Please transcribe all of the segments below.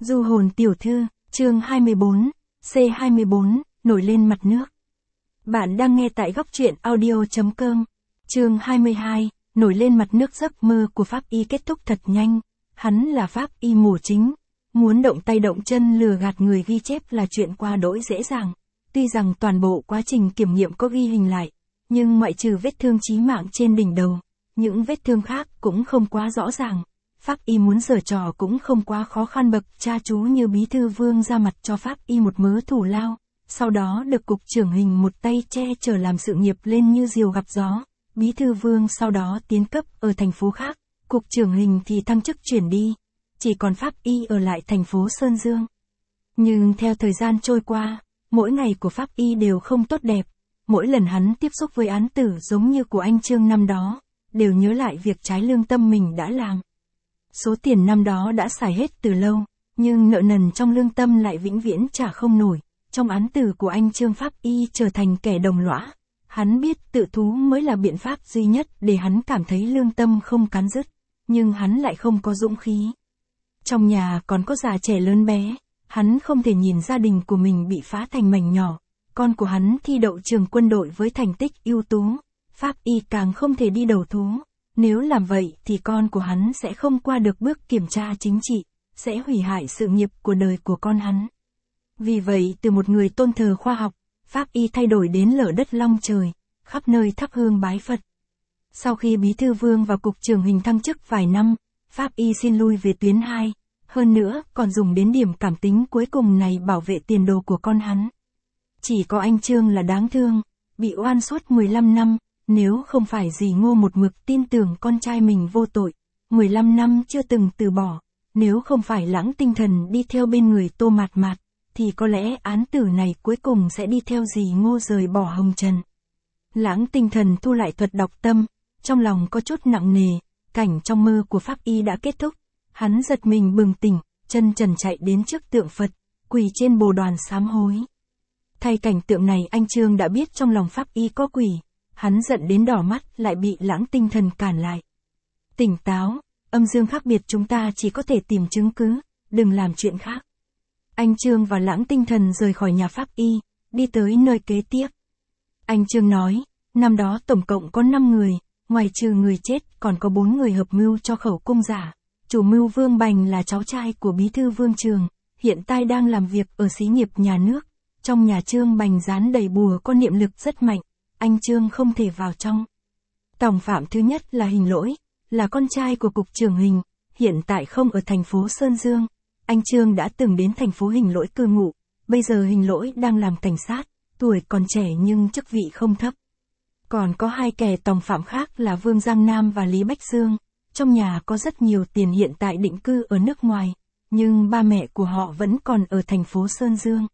Du hồn tiểu thư, chương 24, C24, nổi lên mặt nước. Bạn đang nghe tại góc truyện audio.com. Chương 22, nổi lên mặt nước. Giấc mơ của Pháp Y kết thúc thật nhanh. Hắn là Pháp Y mổ chính. Muốn động tay động chân lừa gạt người ghi chép là chuyện qua đỗi dễ dàng. Tuy rằng toàn bộ quá trình kiểm nghiệm có ghi hình lại, nhưng ngoại trừ vết thương chí mạng trên đỉnh đầu, những vết thương khác cũng không quá rõ ràng. Pháp Y muốn giở trò cũng không quá khó khăn. Bậc cha chú như Bí Thư Vương ra mặt cho Pháp Y một mớ thù lao, sau đó được cục trưởng Hình một tay che chở làm sự nghiệp lên như diều gặp gió. Bí Thư Vương sau đó tiến cấp ở thành phố khác, cục trưởng Hình thì thăng chức chuyển đi, chỉ còn Pháp Y ở lại thành phố Sơn Dương. Nhưng theo thời gian trôi qua, mỗi ngày của Pháp Y đều không tốt đẹp. Mỗi lần hắn tiếp xúc với án tử giống như của anh Trương năm đó, đều nhớ lại việc trái lương tâm mình đã làm. Số tiền năm đó đã xài hết từ lâu, nhưng nợ nần trong lương tâm lại vĩnh viễn trả không nổi. Trong án tử của anh Trương, Pháp Y trở thành kẻ đồng lõa. Hắn biết tự thú mới là biện pháp duy nhất để hắn cảm thấy lương tâm không cắn rứt, nhưng hắn lại không có dũng khí. Trong nhà còn có già trẻ lớn bé, hắn không thể nhìn gia đình của mình bị phá thành mảnh nhỏ. Con của hắn thi đậu trường quân đội với thành tích ưu tú, Pháp Y càng không thể đi đầu thú. Nếu làm vậy thì con của hắn sẽ không qua được bước kiểm tra chính trị, sẽ hủy hại sự nghiệp của đời của con hắn. Vì vậy từ một người tôn thờ khoa học, Pháp Y thay đổi đến lở đất long trời, khắp nơi thắp hương bái Phật. Sau khi Bí Thư Vương và cục trưởng Hình thăng chức vài năm, Pháp Y xin lui về tuyến 2, hơn nữa còn dùng đến điểm cảm tính cuối cùng này bảo vệ tiền đồ của con hắn. Chỉ có anh Trương là đáng thương, bị oan suốt 15 năm. Nếu không phải dì Ngô một mực tin tưởng con trai mình vô tội, 15 năm chưa từng từ bỏ, nếu không phải Lãng Tinh Thần đi theo bên người Tô Mạt Mạt, thì có lẽ án tử này cuối cùng sẽ đi theo dì Ngô rời bỏ hồng trần. Lãng Tinh Thần thu lại thuật đọc tâm, trong lòng có chút nặng nề, cảnh trong mơ của Pháp Y đã kết thúc, hắn giật mình bừng tỉnh, chân trần chạy đến trước tượng Phật, quỳ trên bồ đoàn sám hối. Thay cảnh tượng này anh Trương đã biết trong lòng Pháp Y có quỷ. Hắn giận đến đỏ mắt lại bị Lãng Tinh Thần cản lại. Tỉnh táo, âm dương khác biệt, chúng ta chỉ có thể tìm chứng cứ, đừng làm chuyện khác. Anh Trương và Lãng Tinh Thần rời khỏi nhà Pháp Y, đi tới nơi kế tiếp. Anh Trương nói, năm đó tổng cộng có 5 người, ngoài trừ người chết còn có 4 người hợp mưu cho khẩu cung giả. Chủ mưu Vương Bành là cháu trai của Bí Thư Vương Trường, hiện tại đang làm việc ở xí nghiệp nhà nước. Trong nhà Trương Bành dán đầy bùa có niệm lực rất mạnh. Anh Trương không thể vào trong. Tòng phạm thứ nhất là Hình Lỗi, là con trai của cục trưởng Hình, hiện tại không ở thành phố Sơn Dương. Anh Trương đã từng đến thành phố Hình Lỗi cư ngụ, bây giờ Hình Lỗi đang làm cảnh sát, tuổi còn trẻ nhưng chức vị không thấp. Còn có 2 kẻ tòng phạm khác là Vương Giang Nam và Lý Bách Dương, trong nhà có rất nhiều tiền, hiện tại định cư ở nước ngoài, nhưng ba mẹ của họ vẫn còn ở thành phố Sơn Dương.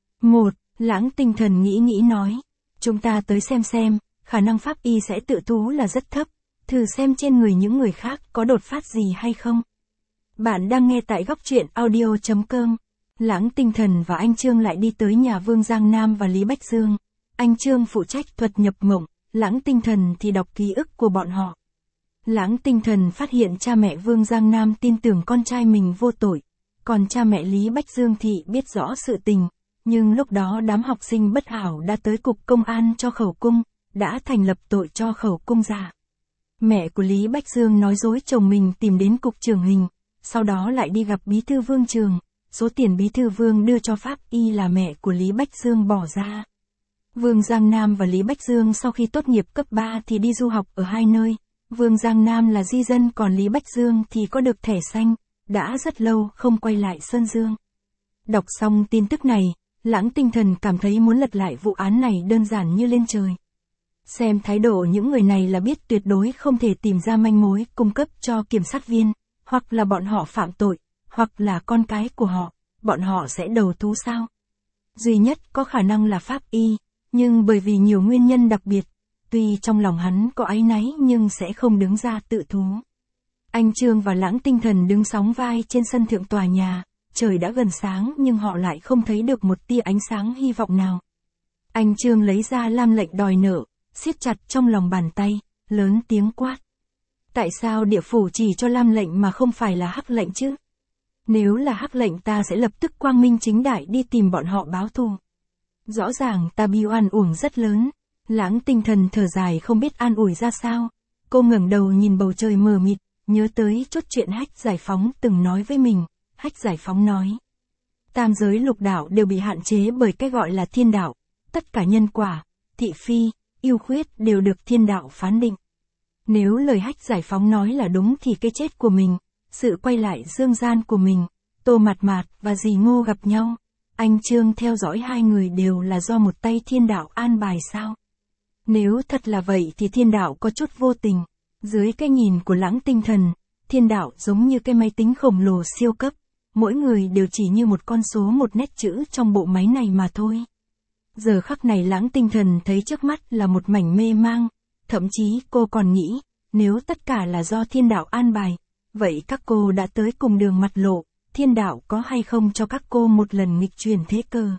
Lãng Tinh Thần nghĩ nói. Chúng ta tới xem, khả năng Pháp Y sẽ tự thú là rất thấp, thử xem trên người những người khác có đột phát gì hay không. Bạn đang nghe tại góc truyện audio.com. Lãng Tinh Thần và anh Trương lại đi tới nhà Vương Giang Nam và Lý Bách Dương. Anh Trương phụ trách thuật nhập mộng, Lãng Tinh Thần thì đọc ký ức của bọn họ. Lãng Tinh Thần phát hiện cha mẹ Vương Giang Nam tin tưởng con trai mình vô tội, còn cha mẹ Lý Bách Dương thì biết rõ sự tình. Nhưng lúc đó đám học sinh bất hảo đã tới cục công an cho khẩu cung, đã thành lập tội cho khẩu cung giả. Mẹ của Lý Bách Dương nói dối chồng mình tìm đến cục trưởng Hình, sau đó lại đi gặp Bí Thư Vương Trường. Số tiền Bí Thư Vương đưa cho Pháp Y là mẹ của Lý Bách Dương bỏ ra. Vương Giang Nam và Lý Bách Dương sau khi tốt nghiệp cấp 3 thì đi du học ở 2 nơi. Vương Giang Nam là di dân, còn Lý Bách Dương thì có được thẻ xanh, đã rất lâu không quay lại Sơn Dương. Đọc xong tin tức này, Lãng Tinh Thần cảm thấy muốn lật lại vụ án này đơn giản như lên trời. Xem thái độ những người này là biết tuyệt đối không thể tìm ra manh mối cung cấp cho kiểm sát viên, hoặc là bọn họ phạm tội, hoặc là con cái của họ, bọn họ sẽ đầu thú sao? Duy nhất có khả năng là Pháp Y, nhưng bởi vì nhiều nguyên nhân đặc biệt, tuy trong lòng hắn có áy náy nhưng sẽ không đứng ra tự thú. Anh Trương và Lãng Tinh Thần đứng sóng vai trên sân thượng tòa nhà. Trời đã gần sáng nhưng họ lại không thấy được một tia ánh sáng hy vọng nào. Anh Trương lấy ra lam lệnh đòi nợ, siết chặt trong lòng bàn tay, lớn tiếng quát. Tại sao địa phủ chỉ cho lam lệnh mà không phải là hắc lệnh chứ? Nếu là Hắc lệnh ta sẽ lập tức quang minh chính đại đi tìm bọn họ báo thù. Rõ ràng ta bị oan uổng rất lớn. Lãng Tinh Thần thở dài không biết an ủi ra sao. Cô ngẩng đầu nhìn bầu trời mờ mịt, nhớ tới chốt chuyện Hách Giải Phóng từng nói với mình. Hách Giải Phóng nói, tam giới lục đạo đều bị hạn chế bởi cái gọi là thiên đạo. Tất cả nhân quả, thị phi, ưu khuyết đều được thiên đạo phán định. Nếu lời Hách Giải Phóng nói là đúng thì cái chết của mình, sự quay lại dương gian của mình, Tô Mạt Mạt và dì Ngô gặp nhau, anh Trương theo dõi hai người đều là do một tay thiên đạo an bài sao? Nếu thật là vậy thì thiên đạo có chút vô tình. Dưới cái nhìn của Lãng Tinh Thần, thiên đạo giống như cái máy tính khổng lồ siêu cấp, mỗi người đều chỉ như một con số một nét chữ trong bộ máy này mà thôi. Giờ khắc này Lãng Tinh Thần thấy trước mắt là một mảnh mê mang, thậm chí cô còn nghĩ, nếu tất cả là do thiên đạo an bài, vậy các cô đã tới cùng đường mặt lộ, thiên đạo có hay không cho các cô một lần nghịch chuyển thế cơ?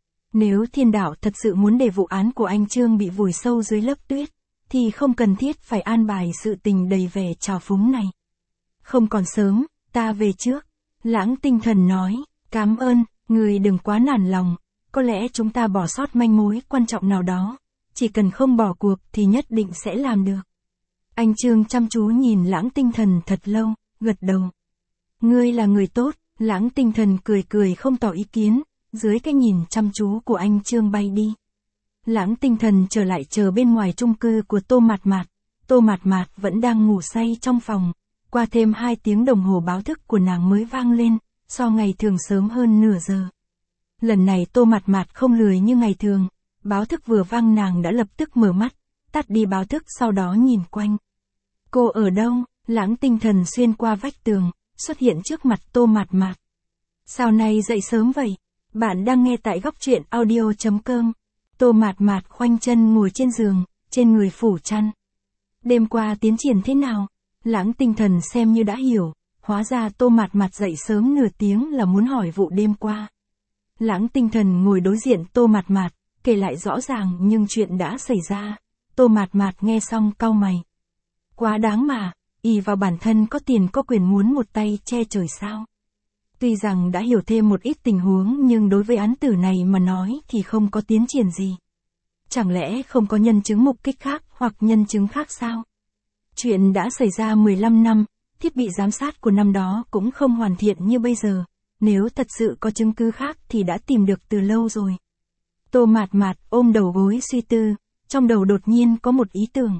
Nếu thiên đạo thật sự muốn để vụ án của anh Trương bị vùi sâu dưới lớp tuyết, thì không cần thiết phải an bài sự tình đầy vẻ trào phúng này. Không còn sớm, ta về trước. Lãng Tinh Thần nói, cảm ơn, người đừng quá nản lòng, có lẽ chúng ta bỏ sót manh mối quan trọng nào đó, chỉ cần không bỏ cuộc thì nhất định sẽ làm được. Anh Trương chăm chú nhìn Lãng Tinh Thần thật lâu, gật đầu. Ngươi là người tốt, Lãng Tinh Thần cười cười không tỏ ý kiến, dưới cái nhìn chăm chú của anh Trương bay đi. Lãng Tinh Thần trở lại chờ bên ngoài chung cư của Tô Mạt Mạt. Tô Mạt Mạt vẫn đang ngủ say trong phòng. Qua thêm 2 tiếng đồng hồ báo thức của nàng mới vang lên, so ngày thường sớm hơn nửa giờ. Lần này Tô Mạt Mạt không lười như ngày thường, báo thức vừa vang nàng đã lập tức mở mắt, tắt đi báo thức sau đó nhìn quanh. Cô ở đâu? Lãng Tinh Thần xuyên qua vách tường, xuất hiện trước mặt Tô Mạt Mạt. Sao nay dậy sớm vậy? Bạn đang nghe tại góc truyện audio.com. Tô Mạt Mạt khoanh chân ngồi trên giường, trên người phủ chăn. Đêm qua tiến triển thế nào? Lãng Tinh Thần xem như đã hiểu, hóa ra Tô Mạt Mạt dậy sớm nửa tiếng là muốn hỏi vụ đêm qua. Lãng Tinh Thần ngồi đối diện Tô Mạt Mạt, kể lại rõ ràng nhưng chuyện đã xảy ra. Tô Mạt Mạt nghe xong cau mày. Quá đáng mà, ỷ vào bản thân có tiền có quyền muốn một tay che trời sao? Tuy rằng đã hiểu thêm một ít tình huống nhưng đối với án tử này mà nói thì không có tiến triển gì. Chẳng lẽ không có nhân chứng mục kích khác hoặc nhân chứng khác sao? Chuyện đã xảy ra 15 năm, thiết bị giám sát của năm đó cũng không hoàn thiện như bây giờ. Nếu thật sự có chứng cứ khác thì đã tìm được từ lâu rồi. Tô Mạt Mạt ôm đầu gối suy tư, trong đầu đột nhiên có một ý tưởng.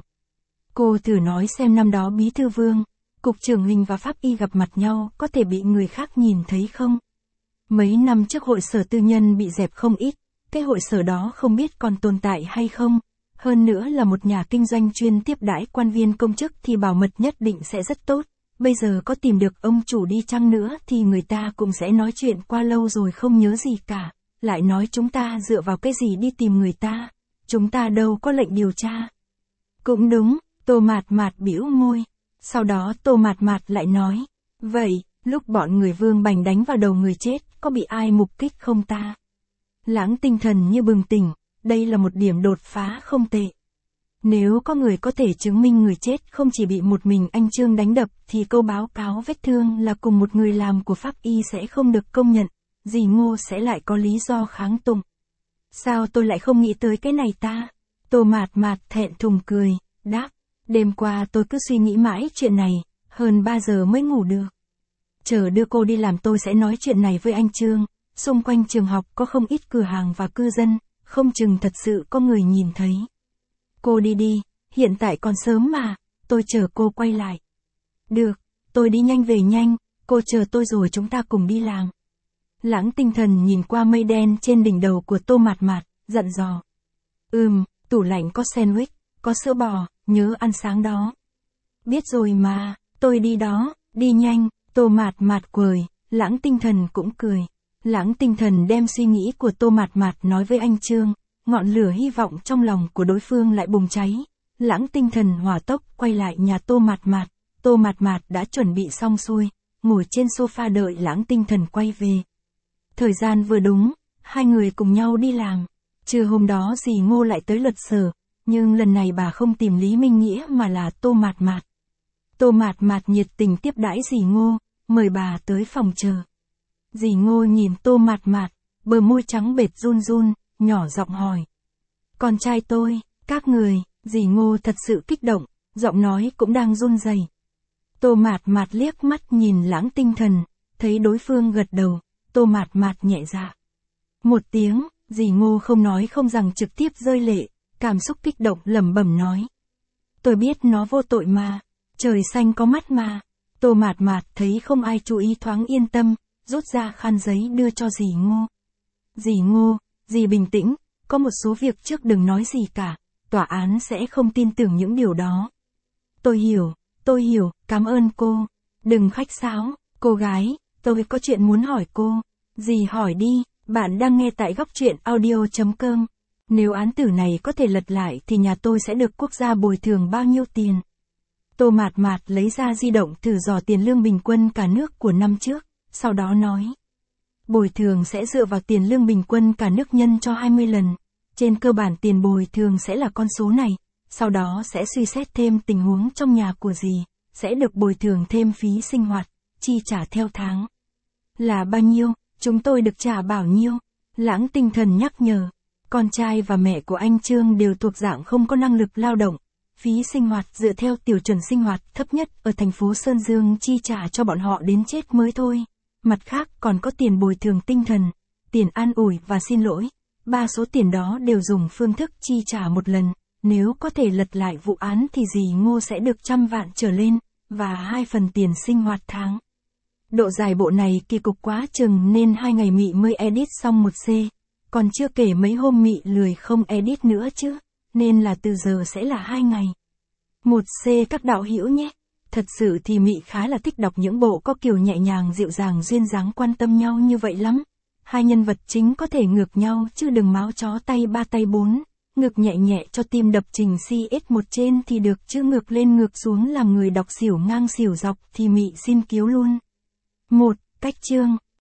Cô thử nói xem năm đó Bí Thư Vương, Cục trưởng Hình và Pháp Y gặp mặt nhau có thể bị người khác nhìn thấy không? Mấy năm trước hội sở tư nhân bị dẹp không ít, cái hội sở đó không biết còn tồn tại hay không. Hơn nữa là một nhà kinh doanh chuyên tiếp đãi quan viên công chức thì bảo mật nhất định sẽ rất tốt. Bây giờ có tìm được ông chủ đi chăng nữa thì người ta cũng sẽ nói chuyện qua lâu rồi không nhớ gì cả. Lại nói chúng ta dựa vào cái gì đi tìm người ta? Chúng ta đâu có lệnh điều tra. Cũng đúng, Tô Mạt Mạt bĩu môi. Sau đó Tô Mạt Mạt lại nói, vậy, lúc bọn người Vương Bành đánh vào đầu người chết, có bị ai mục kích không ta? Lãng Tinh Thần như bừng tỉnh, đây là một điểm đột phá không tệ. Nếu có người có thể chứng minh người chết không chỉ bị một mình anh Trương đánh đập thì câu báo cáo vết thương là cùng một người làm của Pháp Y sẽ không được công nhận, dì Ngô sẽ lại có lý do kháng tụng. Sao tôi lại không nghĩ tới cái này ta? Tô Mạt Mạt thẹn thùng cười, đáp. Đêm qua tôi cứ suy nghĩ mãi chuyện này, hơn 3 giờ mới ngủ được. Chờ đưa cô đi làm tôi sẽ nói chuyện này với anh Trương, xung quanh trường học có không ít cửa hàng và cư dân, không chừng thật sự có người nhìn thấy. Cô đi đi, hiện tại còn sớm mà, tôi chờ cô quay lại. Được, tôi đi nhanh về nhanh, cô chờ tôi rồi chúng ta cùng đi làm. Lãng Tinh Thần nhìn qua mây đen trên đỉnh đầu của Tô Mạt Mạt, dặn dò. Tủ lạnh có sandwich, có sữa bò, nhớ ăn sáng đó. Biết rồi mà, tôi đi đó, đi nhanh. Tô Mạt Mạt cười, Lãng Tinh Thần cũng cười. Lãng Tinh Thần đem suy nghĩ của Tô Mạt Mạt nói với anh Trương, ngọn lửa hy vọng trong lòng của đối phương lại bùng cháy. Lãng Tinh Thần hỏa tốc quay lại nhà Tô Mạt Mạt. Tô Mạt Mạt đã chuẩn bị xong xuôi, ngồi trên sofa đợi Lãng Tinh Thần quay về. Thời gian vừa đúng, hai người cùng nhau đi làm. Trưa hôm đó dì Ngô lại tới luật sở, nhưng lần này bà không tìm Lý Minh Nghĩa mà là Tô Mạt Mạt. Tô Mạt Mạt nhiệt tình tiếp đãi dì Ngô, mời bà tới phòng chờ. Dì Ngô nhìn Tô Mạt Mạt, bờ môi trắng bệt run run, nhỏ giọng hỏi. Con trai tôi, các người, dì Ngô thật sự kích động, giọng nói cũng đang run rẩy. Tô Mạt Mạt liếc mắt nhìn Lãng Tinh Thần, thấy đối phương gật đầu, Tô Mạt Mạt nhẹ dạ. Một tiếng, dì Ngô không nói không rằng trực tiếp rơi lệ, cảm xúc kích động lẩm bẩm nói. Tôi biết nó vô tội mà, trời xanh có mắt mà. Tô Mạt Mạt thấy không ai chú ý thoáng yên tâm, rút ra khăn giấy đưa cho dì Ngô. Dì Ngô, dì bình tĩnh, có một số việc trước đừng nói gì cả, tòa án sẽ không tin tưởng những điều đó. Tôi hiểu, cảm ơn cô. Đừng khách sáo, cô gái, tôi có chuyện muốn hỏi cô. Dì hỏi đi, bạn đang nghe tại góc truyện audio.com. Nếu án tử này có thể lật lại thì nhà tôi sẽ được quốc gia bồi thường bao nhiêu tiền? Tô Mạt Mạt lấy ra di động thử dò tiền lương bình quân cả nước của năm trước, sau đó nói. Bồi thường sẽ dựa vào tiền lương bình quân cả nước nhân cho 20 lần. Trên cơ bản tiền bồi thường sẽ là con số này, sau đó sẽ suy xét thêm tình huống trong nhà của dì, sẽ được bồi thường thêm phí sinh hoạt, chi trả theo tháng. Là bao nhiêu, chúng tôi được trả bao nhiêu? Lãng Tinh Thần nhắc nhở. Con trai và mẹ của anh Trương đều thuộc dạng không có năng lực lao động. Phí sinh hoạt dựa theo tiêu chuẩn sinh hoạt thấp nhất ở thành phố Sơn Dương chi trả cho bọn họ đến chết mới thôi. Mặt khác còn có tiền bồi thường tinh thần, tiền an ủi và xin lỗi. 3 số tiền đó đều dùng phương thức chi trả một lần. Nếu có thể lật lại vụ án thì dì Ngô sẽ được 100 vạn trở lên, và 2 phần tiền sinh hoạt tháng. Độ dài bộ này kỳ cục quá chừng nên 2 ngày Mị mới edit xong 1C. Còn chưa kể mấy hôm Mị lười không edit nữa chứ, nên là từ giờ sẽ là 2 ngày. 1C các đạo hữu nhé. Thật sự thì Mị khá là thích đọc những bộ có kiểu nhẹ nhàng dịu dàng duyên dáng quan tâm nhau như vậy lắm. Hai nhân vật chính có thể ngược nhau chứ đừng máu chó tay 3 tay 4. Ngược nhẹ nhẹ cho tim đập trình CS1 trên thì được chứ ngược lên ngược xuống làm người đọc xỉu ngang xỉu dọc thì Mị xin cứu luôn. 1. Cách chương.